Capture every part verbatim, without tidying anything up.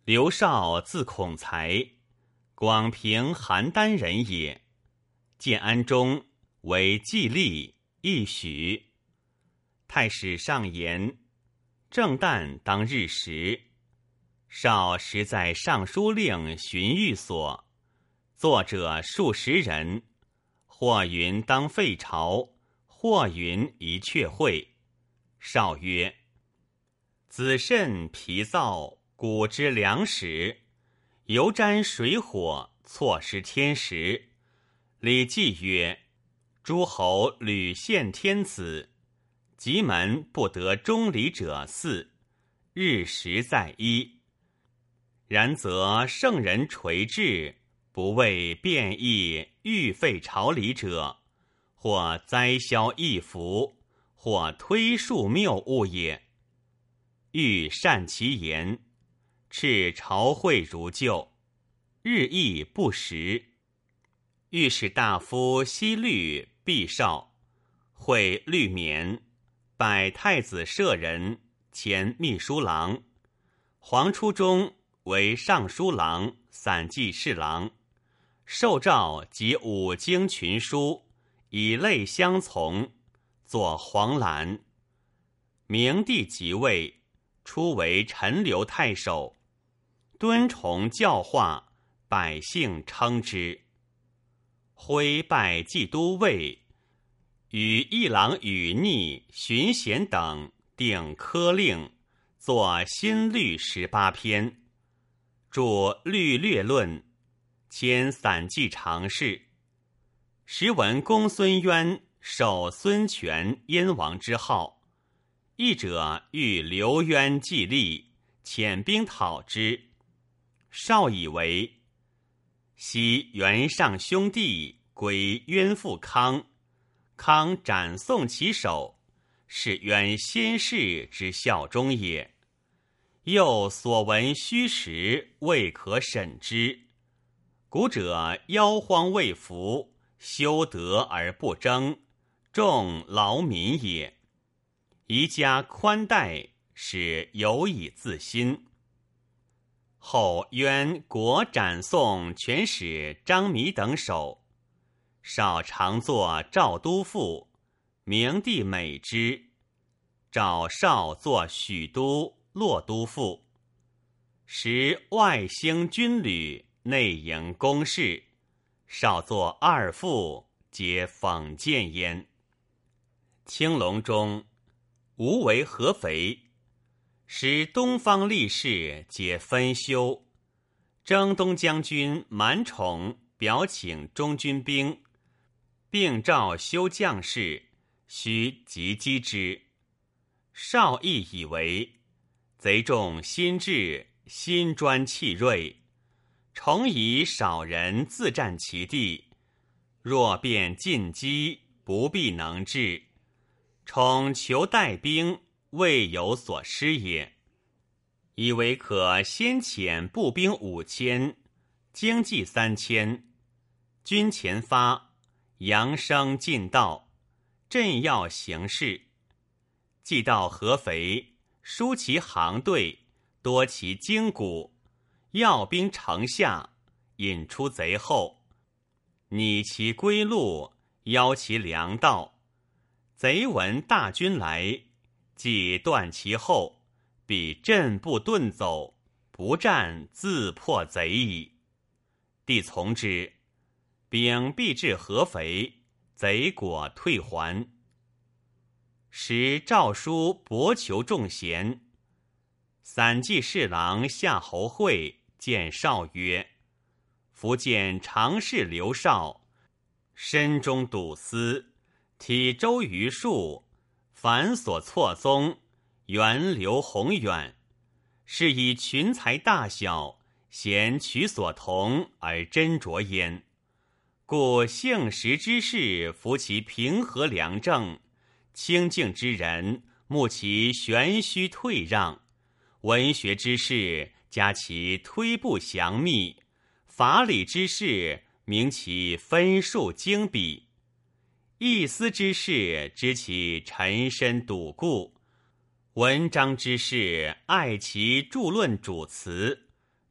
刘绍字孔才，广平邯郸人也。建安中为季历，一许。太史上言，正旦当日食。绍时在尚书令荀彧所，作者数十人，或云当废朝，或云宜阙会。绍曰：子慎疲躁，谷之粮食，犹沾水火，错失天时。礼记曰：诸侯屡献天子，棘门不得中礼者四，日食在一。然则圣人垂治，不为变异欲废朝礼者，或灾消易服，或推述谬误也。欲善其言，斥朝会如旧，日益不食。御史大夫西律毕少，会律免，拜太子舍人，前秘书郎。黄初中为尚书郎、散记侍郎，受诏及五经群书，以类相从，作黄览。明帝即位，初为陈留太守，敦崇教化，百姓称之。徽拜冀都尉，与议郎宇逆、荀贤等定科令，作新律十八篇，著律略论，迁散记常侍。时闻公孙渊受孙权燕王之号，议者欲留渊继立，遣兵讨之。绍以为昔袁尚兄弟归渊父康，康斩送其首，是渊先世之效忠也。又所闻虚实，未可审之。古者妖荒未服，修德而不争，重劳民也。宜加宽待，使有以自新。后渊国斩送权使张弥等首，绍常作赵都赋，明帝美之，召绍作许都、洛都赋。时外兴军旅，内营公事，绍作二赋，皆讽谏焉。青龙中无为合肥，使东方力士皆分修。征东将军满宠表请中军兵，并召修将士，须急击之。绍亦以为贼众心智，心专气锐，重以少人自占其地，若便进击，不必能治。宠求带兵，未有所失也。以为可先遣步兵五千，经济三千，军前发，扬声进道，镇要形势。既到合肥，疏其行队，多其精骨，要兵城下，引出贼后，拟其归路，邀其粮道。贼闻大军来，即断其后，必阵步遁走，不战自破贼矣。帝从之，兵必至合肥，贼果退还。时诏书博求众贤，散记侍郎夏侯会见绍曰：福建常侍刘绍，身中笃思，体周于数，繁所错综，源流宏远，是以群才大小，贤取所同而斟酌焉。故幸时之士服其平和良政，清静之人慕其玄虚退让，文学之士加其推步详密，法理之士明其分数精笔，议思之士知其沉深笃固，文章之士爱其著论主词，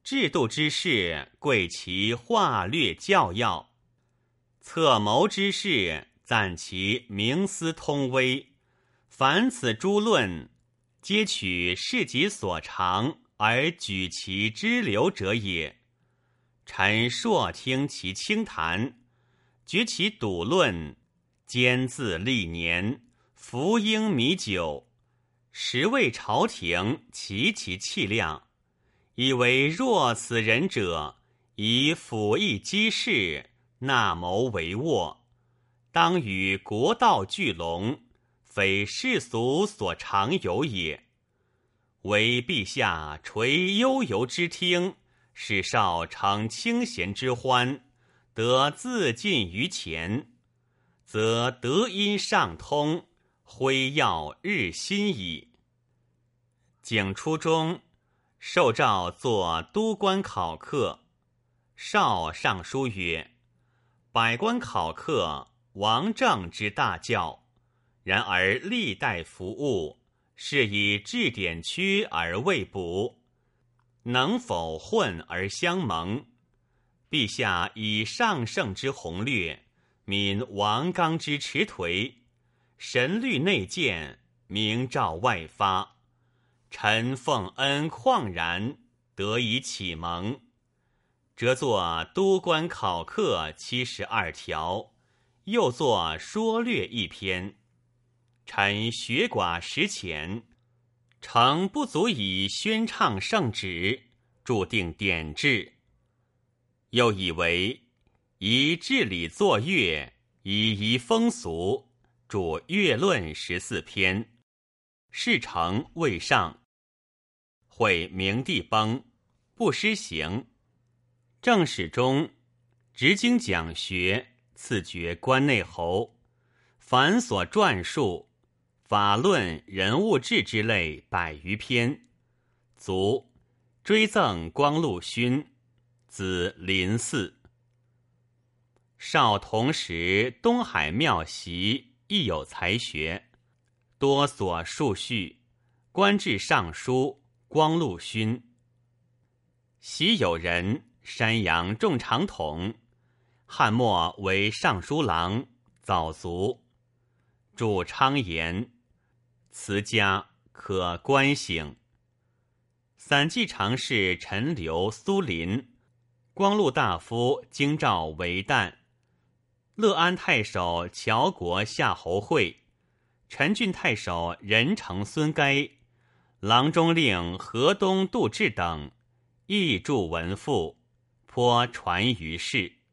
制度之事，贵其划略教要；策谋之事，赞其明思通微。凡此诸论，皆取事己所长而举其支流者也。臣硕听其清谈，觉其笃论，兼自历年，服膺米酒，实为朝廷齐其气量，以为若此人者，以辅翼机事，纳谋帷幄，当与国道俱隆，非世俗所常有也。唯陛下垂悠游之听，使少承清闲之欢，得自尽于前，则德音上通，辉耀日新矣。景初中，受诏作都官考课，少上书曰：百官考课，王政之大教，然而历代服务，是以治典缺而未补，能否混而相蒙？陛下以上圣之宏略，悯王纲之迟颓，神虑内见，明照外发，臣奉恩旷然，得以启蒙，折作都官考课七十二条，又作说略一篇。臣学寡识浅，诚不足以宣唱圣旨，注定典制。又以为宜治理作乐，以宜风俗，著乐论十四篇。事成未上，会明帝崩，不施行。正史中执经讲学，赐爵关内侯，凡所撰述法论、人物志之类百余篇，卒追赠光禄勋，子林嗣。少同时东海庙习，亦有才学，多所述序，官至尚书、光禄勋。习有人，山阳仲长统，汉末为尚书郎，早卒。著昌言，辞家，可观省。散骑常侍陈留、苏林，光禄大夫京兆韦旦，乐安太守乔国夏侯会，陈郡太守任城孙该，郎中令河东杜志等，亦著文赋，颇传于世。